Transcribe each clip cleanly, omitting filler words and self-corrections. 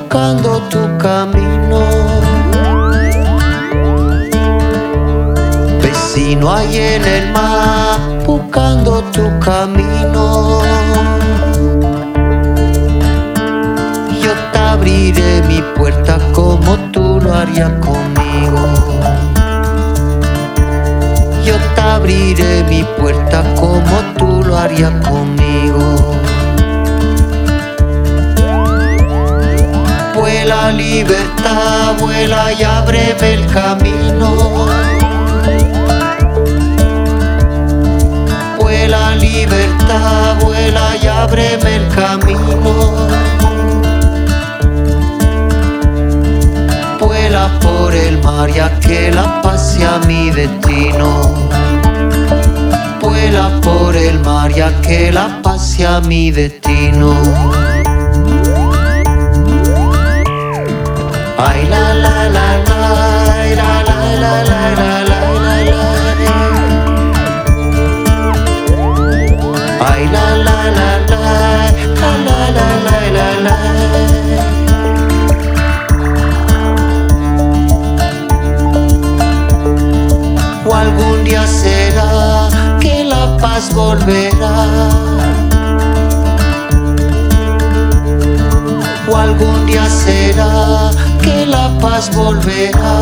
buscando tu camino. Vecino ahí en el mar, buscando tu camino. Yo te abriré mi puerta como tú lo harías conmigo. Yo te abriré mi puerta como tú lo harías conmigo. Vuela libertad, vuela y ábreme el camino. Vuela libertad, vuela y ábreme el camino. Vuela por el mar ya que la paz sea mi destino. Vuela por el mar ya que la paz sea mi destino. Ay la la la la, la la la la la la la. Ay la la la la, la la la la la. O algún día será que la paz volverá. O algún día será que la paz volverá.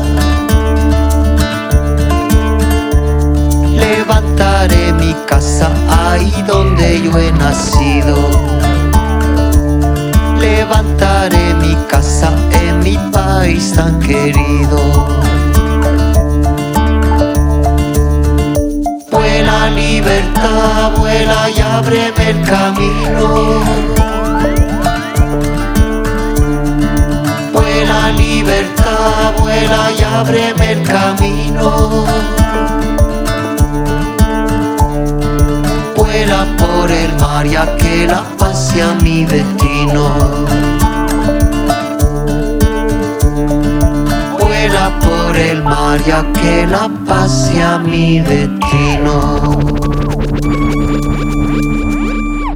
Levantaré mi casa ahí donde yo he nacido. Levantaré mi casa en mi país tan querido. Vuela libertad, vuela y ábreme el camino. Vuela libertad, vuela y ábreme el camino. Vuela por el mar ya que la paz sea mi destino. Vuela por el mar ya que la paz sea mi destino.